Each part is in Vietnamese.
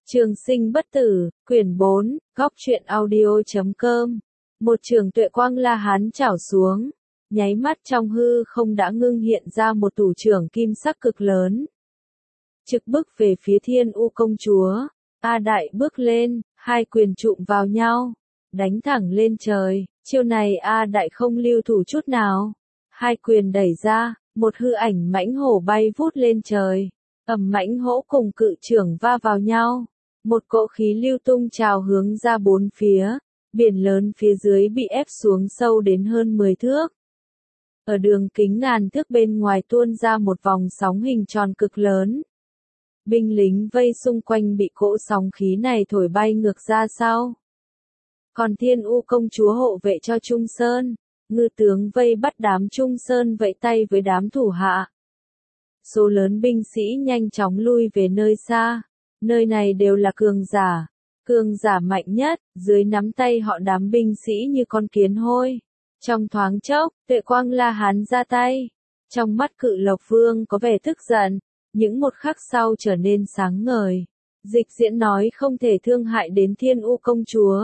Trường sinh bất tử, quyển 4, góc truyện audio.com. Một trường tuệ quang La Hán chảo xuống, nháy mắt trong hư không đã ngưng hiện ra một thủ trưởng kim sắc cực lớn. Trực bước về phía Thiên U công chúa, A Đại bước lên, hai quyền chụm vào nhau, đánh thẳng lên trời, chiêu này A Đại không lưu thủ chút nào. Hai quyền đẩy ra, một hư ảnh mãnh hổ bay vút lên trời, ầm mãnh hổ cùng cự trưởng va vào nhau. Một cỗ khí lưu tung trào hướng ra bốn phía, biển lớn phía dưới bị ép xuống sâu đến hơn 10 thước. Ở đường kính ngàn thước bên ngoài tuôn ra một vòng sóng hình tròn cực lớn. Binh lính vây xung quanh bị cỗ sóng khí này thổi bay ngược ra sau. Còn Thiên U công chúa hộ vệ cho Trung Sơn, ngư tướng vây bắt đám Trung Sơn vẫy tay với đám thủ hạ. Số lớn binh sĩ nhanh chóng lui về nơi xa. Nơi này đều là cường giả mạnh nhất, dưới nắm tay họ đám binh sĩ như con kiến hôi. Trong thoáng chốc, tuệ quang La Hán ra tay. Trong mắt Cự Lộc Vương có vẻ tức giận, những một khắc sau trở nên sáng ngời. Dịch diễn nói không thể thương hại đến Thiên U công chúa.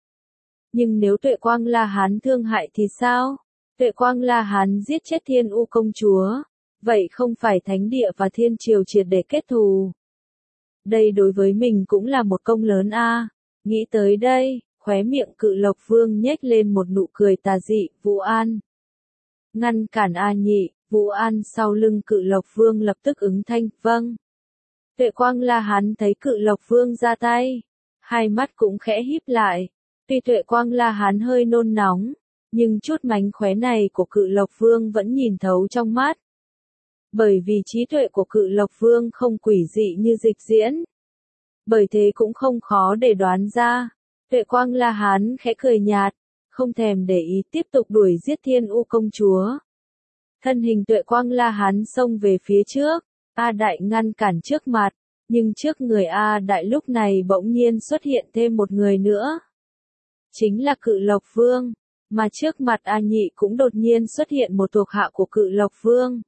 Nhưng nếu tuệ quang La Hán thương hại thì sao? Tuệ quang La Hán giết chết Thiên U công chúa. Vậy không phải thánh địa và thiên triều triệt để kết thù. Đây đối với mình cũng là một công lớn a. Nghĩ tới đây, khóe miệng Cự Lộc Vương nhếch lên một nụ cười tà dị. Vũ An, ngăn cản A Nhị. Vũ An sau lưng Cự Lộc Vương lập tức ứng thanh, vâng. Tuệ quang La Hán thấy Cự Lộc Vương ra tay, hai mắt cũng khẽ híp lại. Tuy tuệ quang La Hán hơi nôn nóng, nhưng chút mánh khóe này của Cự Lộc Vương vẫn nhìn thấu trong mắt. Bởi vì trí tuệ của Cự Lộc Vương không quỷ dị như dịch diễn. Bởi thế cũng không khó để đoán ra. Tuệ quang La Hán khẽ cười nhạt, không thèm để ý tiếp tục đuổi giết Thiên U công chúa. Thân hình tuệ quang La Hán xông về phía trước, A Đại ngăn cản trước mặt, nhưng trước người A Đại lúc này bỗng nhiên xuất hiện thêm một người nữa. Chính là Cự Lộc Vương, mà trước mặt A Nhị cũng đột nhiên xuất hiện một thuộc hạ của Cự Lộc Vương.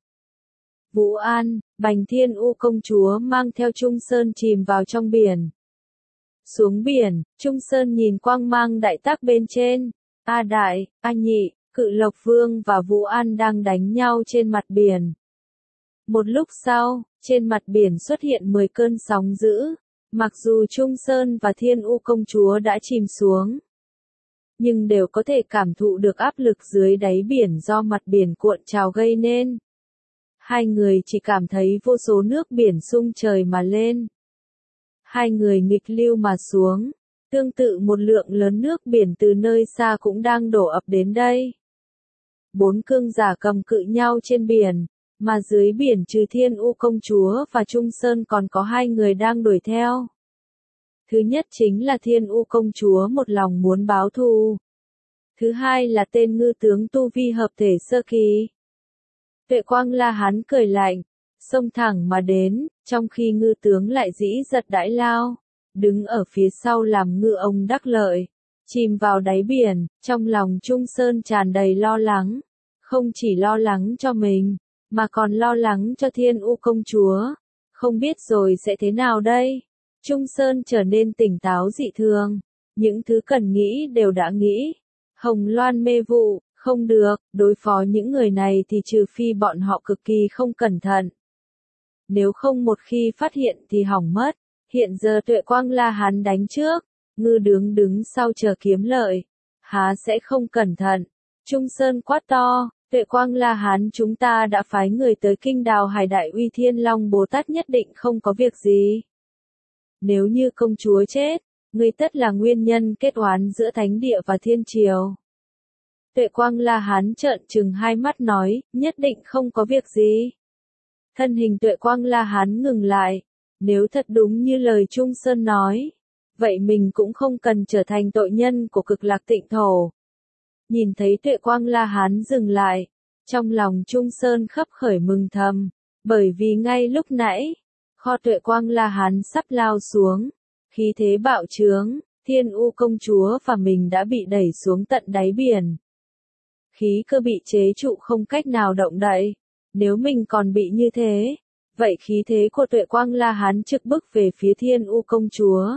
Vũ An, bành Thiên U công chúa mang theo Trung Sơn chìm vào trong biển. Xuống biển, Trung Sơn nhìn quang mang đại tác bên trên. A Đại, A Nhị, Cự Lộc Vương và Vũ An đang đánh nhau trên mặt biển. Một lúc sau, trên mặt biển xuất hiện 10 cơn sóng dữ. Mặc dù Trung Sơn và Thiên U công chúa đã chìm xuống, nhưng đều có thể cảm thụ được áp lực dưới đáy biển do mặt biển cuộn trào gây nên. Hai người chỉ cảm thấy vô số nước biển xung trời mà lên. Hai người nghịch lưu mà xuống. Tương tự một lượng lớn nước biển từ nơi xa cũng đang đổ ập đến đây. Bốn cương giả cầm cự nhau trên biển, mà dưới biển trừ Thiên U công chúa và Trung Sơn còn có hai người đang đuổi theo. Thứ nhất chính là Thiên U công chúa một lòng muốn báo thù. Thứ hai là tên ngư tướng tu vi hợp thể sơ kỳ. Tuệ quang La Hán cười lạnh, xông thẳng mà đến, trong khi ngư tướng lại dĩ giật đãi lao, đứng ở phía sau làm ngư ông đắc lợi, chìm vào đáy biển. Trong lòng Trung Sơn tràn đầy lo lắng, không chỉ lo lắng cho mình, mà còn lo lắng cho Thiên U công chúa. Không biết rồi sẽ thế nào đây? Trung Sơn trở nên tỉnh táo dị thường, những thứ cần nghĩ đều đã nghĩ. Hồng Loan mê vụ, không được, đối phó những người này thì trừ phi bọn họ cực kỳ không cẩn thận. Nếu không một khi phát hiện thì hỏng mất. Hiện giờ tuệ quang La Hán đánh trước, ngư đứng sau chờ kiếm lợi. Há sẽ không cẩn thận. Trung Sơn quát to, tuệ quang La Hán chúng ta đã phái người tới kinh đào Hải Đại Uy Thiên Long Bồ Tát nhất định không có việc gì. Nếu như công chúa chết, ngươi tất là nguyên nhân kết oán giữa thánh địa và thiên triều. Tuệ quang La Hán trợn trừng hai mắt nói, nhất định không có việc gì. Thân hình tuệ quang La Hán ngừng lại, nếu thật đúng như lời Trung Sơn nói, vậy mình cũng không cần trở thành tội nhân của Cực Lạc Tịnh Thổ. Nhìn thấy tuệ quang La Hán dừng lại, trong lòng Trung Sơn khấp khởi mừng thầm, bởi vì ngay lúc nãy, kho tuệ quang La Hán sắp lao xuống, khí thế bạo trướng, Thiên U công chúa và mình đã bị đẩy xuống tận đáy biển. Khí cơ bị chế trụ không cách nào động đậy, nếu mình còn bị như thế, Vậy khí thế của Tuệ Quang La Hán trực bức về phía Thiên U công chúa.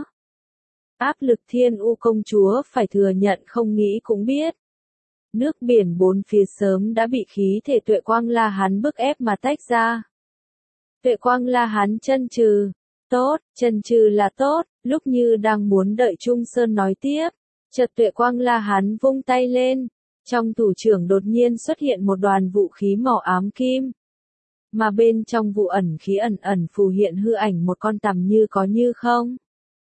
Áp lực Thiên U công chúa phải thừa nhận không nghĩ cũng biết. Nước biển bốn phía sớm đã bị khí thể Tuệ Quang La Hán bức ép mà tách ra. Tuệ Quang La Hán chân trừ. Tốt, chân trừ là tốt, lúc như đang muốn đợi Trung Sơn nói tiếp. Chợt Tuệ Quang La Hán vung tay lên. Trong thủ trưởng đột nhiên xuất hiện một đoàn vũ khí màu ám kim. Mà bên trong vụ ẩn khí ẩn ẩn phù hiện hư ảnh một con tằm như có như không.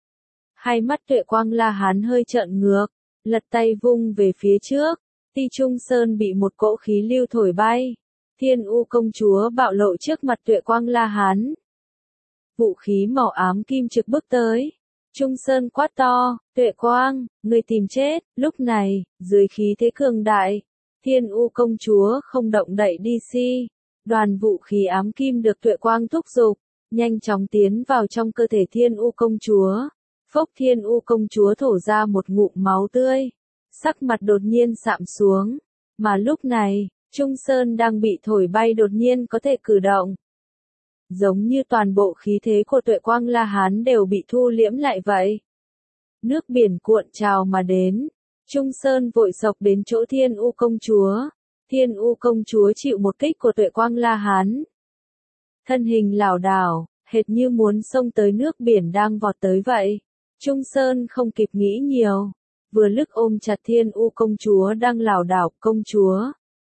Hai mắt Tuệ Quang La Hán hơi trợn ngược, lật tay vung về phía trước. Ti Trung Sơn bị một cỗ khí lưu thổi bay. Thiên U công chúa bạo lộ trước mặt Tuệ Quang La Hán. Vũ khí màu ám kim trực bước tới. Trung Sơn quát to, Tuệ Quang, người tìm chết. Lúc này, dưới khí thế cường đại, Thiên U công chúa không động đậy đi si. Đoàn vũ khí ám kim được Tuệ Quang thúc giục, nhanh chóng tiến vào trong cơ thể Thiên U công chúa. Phốc Thiên U công chúa thổ ra một ngụm máu tươi. Sắc mặt đột nhiên sạm xuống. Mà lúc này, Trung Sơn đang bị thổi bay đột nhiên có thể cử động. Giống như toàn bộ khí thế của Tuệ Quang La Hán đều bị thu liễm lại vậy. Nước biển cuộn trào mà đến. Trung Sơn vội sộc đến chỗ Thiên U công chúa. Thiên U công chúa chịu một kích của Tuệ Quang La Hán. Thân hình lảo đảo, hệt như muốn xông tới nước biển đang vọt tới vậy. Trung Sơn không kịp nghĩ nhiều. Vừa lúc ôm chặt Thiên U công chúa đang lảo đảo, công chúa.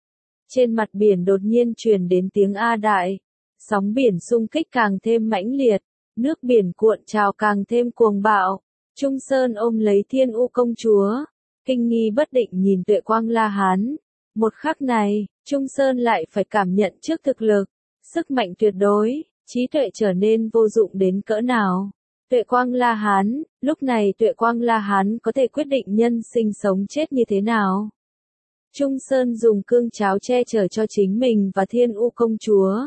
Trên mặt biển đột nhiên truyền đến tiếng A Đại. Sóng biển xung kích càng thêm mãnh liệt. Nước biển cuộn trào càng thêm cuồng bạo. Trung Sơn ôm lấy Thiên U công chúa. Kinh nghi bất định nhìn Tuệ Quang La Hán. Một khắc này, Trung Sơn lại phải cảm nhận trước thực lực. Sức mạnh tuyệt đối, trí tuệ trở nên vô dụng đến cỡ nào. Tuệ Quang La Hán, lúc này Tuệ Quang La Hán có thể quyết định nhân sinh sống chết như thế nào. Trung Sơn dùng cương cháo che chở cho chính mình và Thiên U công chúa.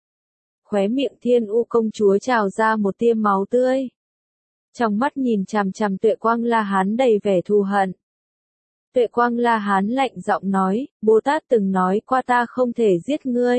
Khóe miệng Thiên U công chúa trào ra một tia máu tươi. Trong mắt nhìn chằm chằm Tuệ Quang La Hán đầy vẻ thù hận. Tuệ Quang La Hán lạnh giọng nói, Bồ Tát từng nói qua ta không thể giết ngươi.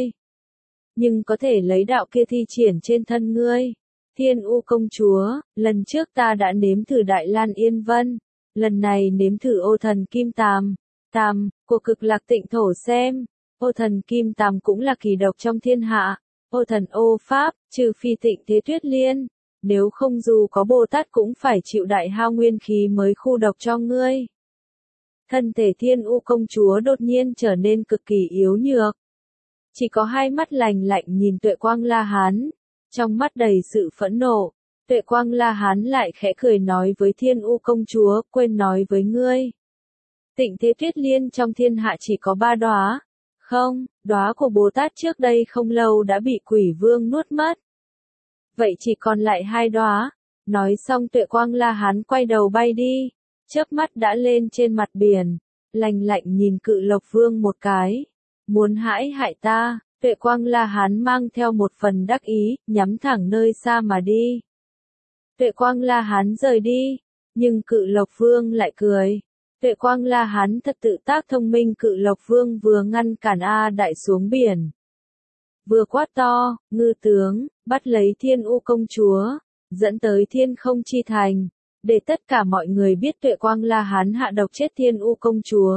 Nhưng có thể lấy đạo kia thi triển trên thân ngươi. Thiên U công chúa, lần trước ta đã nếm thử Đại Lan Yên Vân. Lần này nếm thử ô thần Kim Tàm. Tàm, của Cực Lạc Tịnh Thổ xem. Ô thần Kim Tàm cũng là kỳ độc trong thiên hạ. Ô thần ô Pháp, trừ phi Tịnh Thế Tuyết Liên. Nếu không dù có Bồ Tát cũng phải chịu đại hao nguyên khí mới khu độc cho ngươi. Thân thể Thiên U công chúa đột nhiên trở nên cực kỳ yếu nhược. Chỉ có hai mắt lạnh lạnh nhìn Tuệ Quang La Hán. Trong mắt đầy sự phẫn nộ. Tuệ Quang La Hán lại khẽ cười nói với Thiên U công chúa, quên nói với ngươi. Tịnh Thế Tuyết Liên trong thiên hạ chỉ có 3 đóa. Không, đóa của Bồ Tát trước đây không lâu đã bị Quỷ Vương nuốt mất. Vậy chỉ còn lại 2 đóa. Nói xong Tuệ Quang La Hán quay đầu bay đi. Chớp mắt đã lên trên mặt biển. Lạnh lạnh nhìn Cự Lộc Vương một cái. Muốn hại ta. Tuệ Quang La Hán mang theo một phần đắc ý, nhắm thẳng nơi xa mà đi. Tuệ Quang La Hán rời đi, nhưng Cự Lộc Vương lại cười. Tuệ Quang La Hán thật tự tác thông minh. Cự Lộc Vương vừa ngăn cản A Đại xuống biển. Vừa quát to, ngư tướng, bắt lấy Thiên U công chúa, dẫn tới Thiên Không Chi Thành, để tất cả mọi người biết Tuệ Quang La Hán hạ độc chết Thiên U công chúa.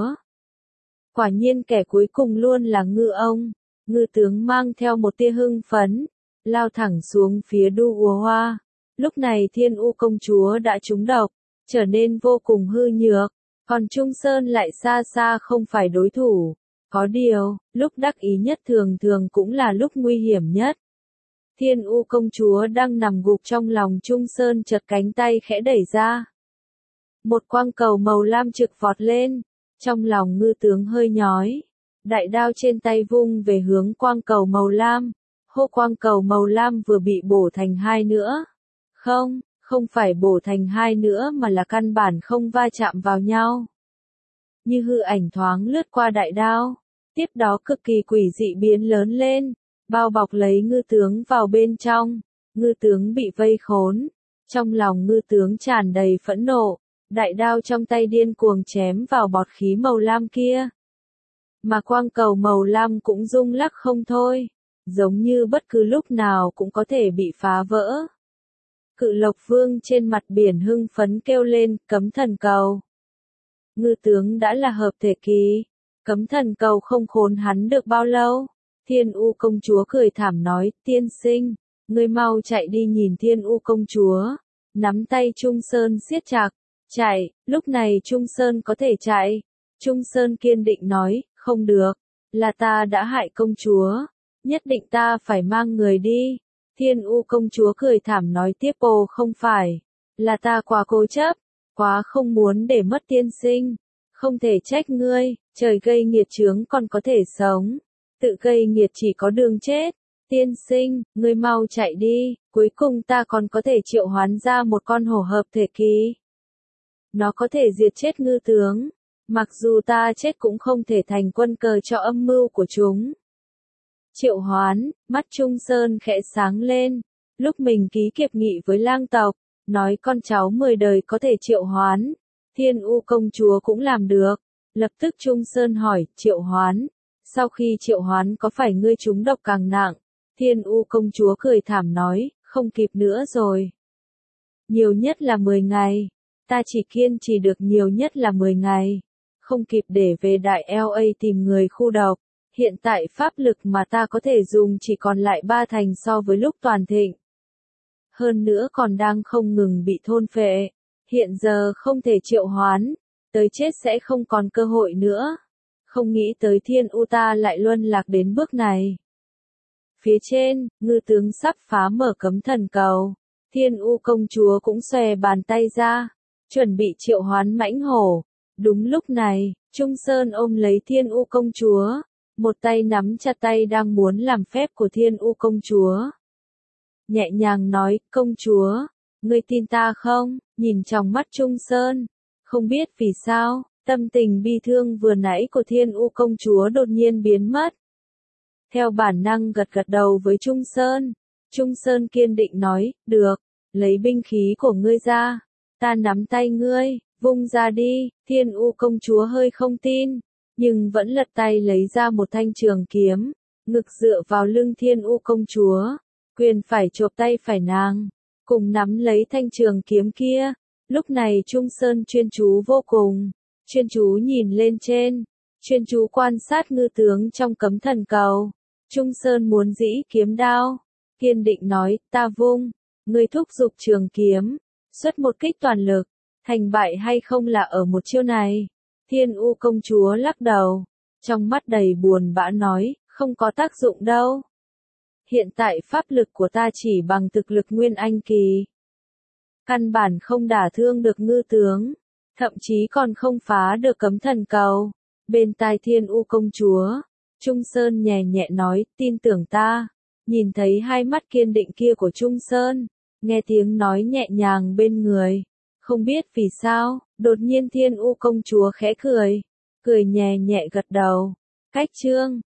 Quả nhiên kẻ cuối cùng luôn là ngư ông. Ngư tướng mang theo một tia hưng phấn, lao thẳng xuống phía Du Ùa Hoa. Lúc này Thiên U công chúa đã trúng độc, trở nên vô cùng hư nhược, còn Trung Sơn lại xa xa không phải đối thủ. Có điều, lúc đắc ý nhất thường thường cũng là lúc nguy hiểm nhất. Thiên U công chúa đang nằm gục trong lòng Trung Sơn, chợt cánh tay khẽ đẩy ra. Một quang cầu màu lam trực vọt lên, trong lòng ngư tướng hơi nhói. Đại đao trên tay vung về hướng quang cầu màu lam. Hô, quang cầu màu lam vừa bị bổ thành 2 nữa. Không phải bổ thành 2 nữa mà là căn bản không va chạm vào nhau. Như hư ảnh thoáng lướt qua đại đao. Tiếp đó cực kỳ quỷ dị biến lớn lên, bao bọc lấy ngư tướng vào bên trong. Ngư tướng bị vây khốn. Trong lòng ngư tướng tràn đầy phẫn nộ. Đại đao trong tay điên cuồng chém vào bọt khí màu lam kia. Mà quang cầu màu lam cũng rung lắc không thôi. giống như bất cứ lúc nào cũng có thể bị phá vỡ. Cự Lộc Vương trên mặt biển hưng phấn kêu lên, cấm thần cầu. Ngư tướng đã là hợp thể kỳ, cấm thần cầu không khốn hắn được bao lâu. Thiên U công chúa cười thảm nói, tiên sinh, ngươi mau chạy đi nhìn Thiên U công chúa. Nắm tay Trung Sơn siết chặt, chạy, lúc này Trung Sơn có thể chạy. Trung Sơn kiên định nói, không được, là ta đã hại công chúa, nhất định ta phải mang người đi. Thiên U công chúa cười thảm nói tiếp, ồ không phải, là ta quá cố chấp, quá không muốn để mất tiên sinh, không thể trách ngươi, trời gây nghiệt chướng còn có thể sống, tự gây nghiệt chỉ có đường chết. Tiên sinh, ngươi mau chạy đi, cuối cùng ta còn có thể triệu hoán ra một con hổ hợp thể kỳ. Nó có thể diệt chết ngư tướng, mặc dù ta chết cũng không thể thành quân cờ cho âm mưu của chúng. Triệu hoán, mắt Trung Sơn khẽ sáng lên, lúc mình ký kiệp nghị với lang tộc, nói con cháu 10 đời có thể triệu hoán, Thiên U công chúa cũng làm được. Lập tức Trung Sơn hỏi, triệu hoán, sau khi triệu hoán có phải ngươi trúng độc càng nặng? Thiên U công chúa cười thảm nói, không kịp nữa rồi. Nhiều nhất là 10 ngày, ta chỉ kiên trì được nhiều nhất là 10 ngày, không kịp để về Đại LA tìm người khu độc. Hiện tại pháp lực mà ta có thể dùng chỉ còn lại 3 thành so với lúc toàn thịnh. Hơn nữa còn đang không ngừng bị thôn phệ, hiện giờ không thể triệu hoán, tới chết sẽ không còn cơ hội nữa. Không nghĩ tới Thiên U ta lại luân lạc đến bước này. Phía trên, ngư tướng sắp phá mở cấm thần cầu, Thiên U công chúa cũng xòe bàn tay ra, chuẩn bị triệu hoán mãnh hổ. Đúng lúc này, Trung Sơn ôm lấy Thiên U công chúa, một tay nắm chặt tay đang muốn làm phép của Thiên U công chúa. Nhẹ nhàng nói, công chúa, ngươi tin ta không? Nhìn trong mắt Trung Sơn, không biết vì sao, tâm tình bi thương vừa nãy của Thiên U công chúa đột nhiên biến mất. Theo bản năng gật gật đầu với Trung Sơn, Trung Sơn kiên định nói, được, lấy binh khí của ngươi ra, ta nắm tay ngươi, vung ra đi. Thiên U công chúa hơi không tin, nhưng vẫn lật tay lấy ra một thanh trường kiếm, ngực dựa vào lưng Thiên U công chúa, quyền phải chộp tay phải nàng, cùng nắm lấy thanh trường kiếm kia. Lúc này Trung Sơn chuyên chú vô cùng, chuyên chú nhìn lên trên, chuyên chú quan sát ngư tướng trong cấm thần cầu. Trung Sơn muốn dĩ kiếm đao, kiên định nói, ta vung, ngươi thúc giục trường kiếm, xuất một kích toàn lực, thành bại hay không là ở một chiêu này. Thiên U công chúa lắc đầu, trong mắt đầy buồn bã nói, không có tác dụng đâu. Hiện tại pháp lực của ta chỉ bằng thực lực nguyên anh kỳ, căn bản không đả thương được ngư tướng, thậm chí còn không phá được cấm thần cầu. Bên tai Thiên U công chúa, Trung Sơn nhẹ nhẹ nói, tin tưởng ta. Nhìn thấy hai mắt kiên định kia của Trung Sơn, nghe tiếng nói nhẹ nhàng bên người, không biết vì sao, đột nhiên Thiên U công chúa khẽ cười, cười nhẹ nhẹ gật đầu. Cách chương